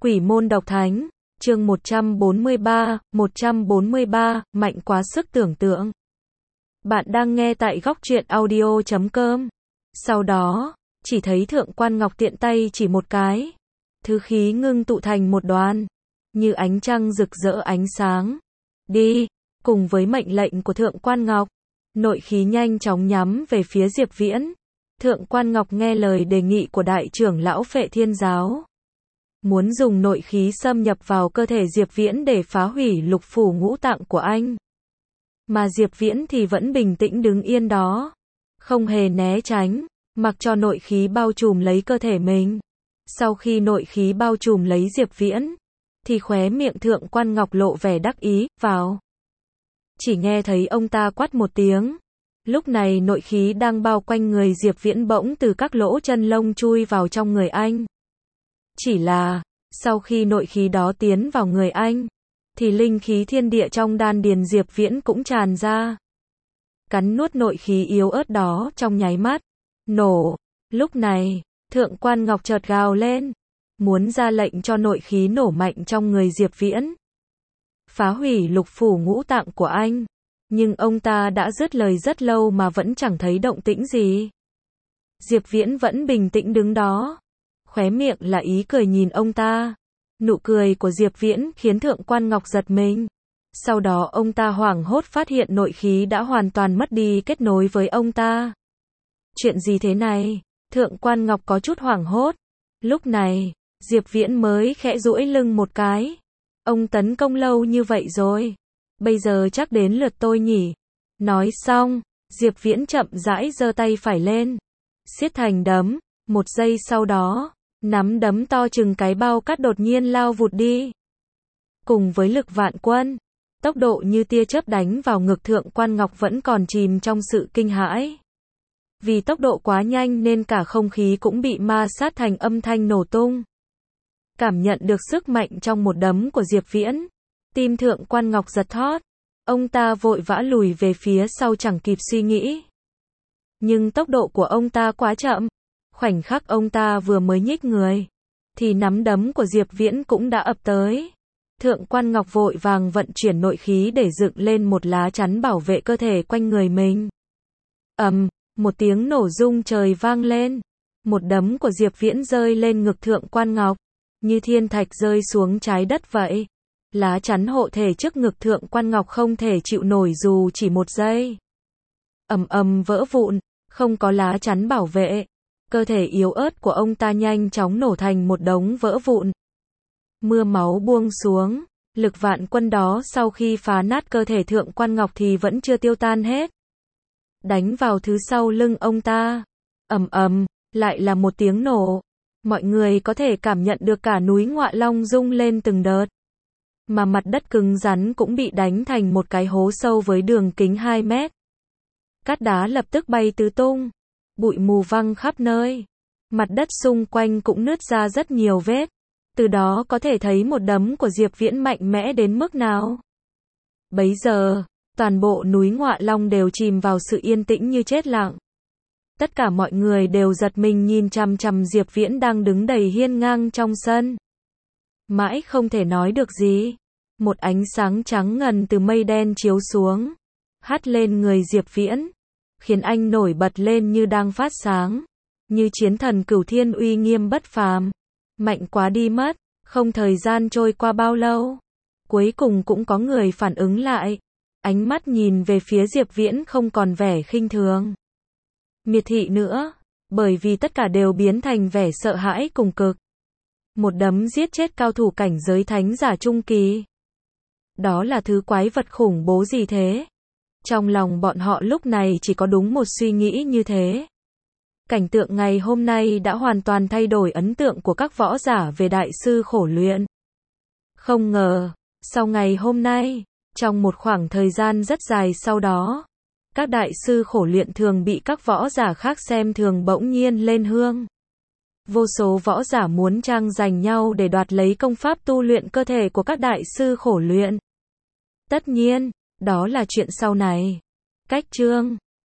Quỷ môn độc thánh, chương 143, mạnh quá sức tưởng tượng. Bạn đang nghe tại góc truyện audio.com. Sau đó, chỉ thấy Thượng Quan Ngọc tiện tay chỉ một cái. Thứ khí ngưng tụ thành một đoàn, như ánh trăng rực rỡ ánh sáng. Đi, cùng với mệnh lệnh của Thượng Quan Ngọc, nội khí nhanh chóng nhắm về phía Diệp Viễn. Thượng Quan Ngọc nghe lời đề nghị của đại trưởng lão Phệ Thiên Giáo. Muốn dùng nội khí xâm nhập vào cơ thể Diệp Viễn để phá hủy lục phủ ngũ tạng của anh. Mà Diệp Viễn thì vẫn bình tĩnh đứng yên đó, không hề né tránh, mặc cho nội khí bao trùm lấy cơ thể mình. Sau khi nội khí bao trùm lấy Diệp Viễn, thì khóe miệng Thượng Quan Ngọc lộ vẻ đắc ý, vào. Chỉ nghe thấy ông ta quát một tiếng. Lúc này nội khí đang bao quanh người Diệp Viễn bỗng từ các lỗ chân lông chui vào trong người anh. Chỉ là, sau khi nội khí đó tiến vào người anh, thì linh khí thiên địa trong đan điền Diệp Viễn cũng tràn ra. Cắn nuốt nội khí yếu ớt đó trong nháy mắt. Nổ. Lúc này, Thượng Quan Ngọc chợt gào lên, muốn ra lệnh cho nội khí nổ mạnh trong người Diệp Viễn, phá hủy lục phủ ngũ tạng của anh. Nhưng ông ta đã dứt lời rất lâu mà vẫn chẳng thấy động tĩnh gì. Diệp Viễn vẫn bình tĩnh đứng đó, khóe miệng là ý cười nhìn ông ta. Nụ cười của Diệp Viễn khiến Thượng Quan Ngọc giật mình. Sau đó ông ta hoảng hốt phát hiện nội khí đã hoàn toàn mất đi kết nối với ông ta. Chuyện gì thế này? Thượng Quan Ngọc có chút hoảng hốt. Lúc này, Diệp Viễn mới khẽ duỗi lưng một cái. Ông tấn công lâu như vậy rồi, bây giờ chắc đến lượt tôi nhỉ? Nói xong, Diệp Viễn chậm rãi giơ tay phải lên, siết thành đấm. Một giây sau đó, nắm đấm to chừng cái bao cát đột nhiên lao vụt đi. Cùng với lực vạn quân, tốc độ như tia chớp đánh vào ngực Thượng Quan Ngọc vẫn còn chìm trong sự kinh hãi. Vì tốc độ quá nhanh nên cả không khí cũng bị ma sát thành âm thanh nổ tung. Cảm nhận được sức mạnh trong một đấm của Diệp Viễn, tim Thượng Quan Ngọc giật thót. Ông ta vội vã lùi về phía sau chẳng kịp suy nghĩ. Nhưng tốc độ của ông ta quá chậm. Khoảnh khắc ông ta vừa mới nhích người, thì nắm đấm của Diệp Viễn cũng đã ập tới. Thượng Quan Ngọc vội vàng vận chuyển nội khí để dựng lên một lá chắn bảo vệ cơ thể quanh người mình. Một tiếng nổ rung trời vang lên. Một đấm của Diệp Viễn rơi lên ngực Thượng Quan Ngọc, như thiên thạch rơi xuống trái đất vậy. Lá chắn hộ thể trước ngực Thượng Quan Ngọc không thể chịu nổi dù chỉ một giây. Vỡ vụn, không có lá chắn bảo vệ. Cơ thể yếu ớt của ông ta nhanh chóng nổ thành một đống vỡ vụn. Mưa máu buông xuống, lực vạn quân đó sau khi phá nát cơ thể Thượng Quan Ngọc thì vẫn chưa tiêu tan hết. Đánh vào thứ sau lưng ông ta. Lại là một tiếng nổ. Mọi người có thể cảm nhận được cả núi Ngọa Long rung lên từng đợt. Mà mặt đất cứng rắn cũng bị đánh thành một cái hố sâu với đường kính 2 mét. Cát đá lập tức bay tứ tung. Bụi mù văng khắp nơi. Mặt đất xung quanh cũng nứt ra rất nhiều vết. Từ đó có thể thấy một đấm của Diệp Viễn mạnh mẽ đến mức nào. Bấy giờ, toàn bộ núi Ngọa Long đều chìm vào sự yên tĩnh như chết lặng. Tất cả mọi người đều giật mình nhìn chằm chằm Diệp Viễn đang đứng đầy hiên ngang trong sân. Mãi không thể nói được gì. Một ánh sáng trắng ngần từ mây đen chiếu xuống, hắt lên người Diệp Viễn, khiến anh nổi bật lên như đang phát sáng, như chiến thần cửu thiên uy nghiêm bất phàm. Mạnh quá đi mất. Không thời gian trôi qua bao lâu, cuối cùng cũng có người phản ứng lại. Ánh mắt nhìn về phía Diệp Viễn không còn vẻ khinh thường, miệt thị nữa, bởi vì tất cả đều biến thành vẻ sợ hãi cùng cực. Một đấm giết chết cao thủ cảnh giới thánh giả trung kỳ. Đó là thứ quái vật khủng bố gì thế? Trong lòng bọn họ lúc này chỉ có đúng một suy nghĩ như thế. Cảnh tượng ngày hôm nay đã hoàn toàn thay đổi ấn tượng của các võ giả về đại sư khổ luyện. Không ngờ, sau ngày hôm nay, trong một khoảng thời gian rất dài sau đó, các đại sư khổ luyện thường bị các võ giả khác xem thường bỗng nhiên lên hương. Vô số võ giả muốn tranh giành nhau để đoạt lấy công pháp tu luyện cơ thể của các đại sư khổ luyện. Tất nhiên, đó là chuyện sau này. Cách chương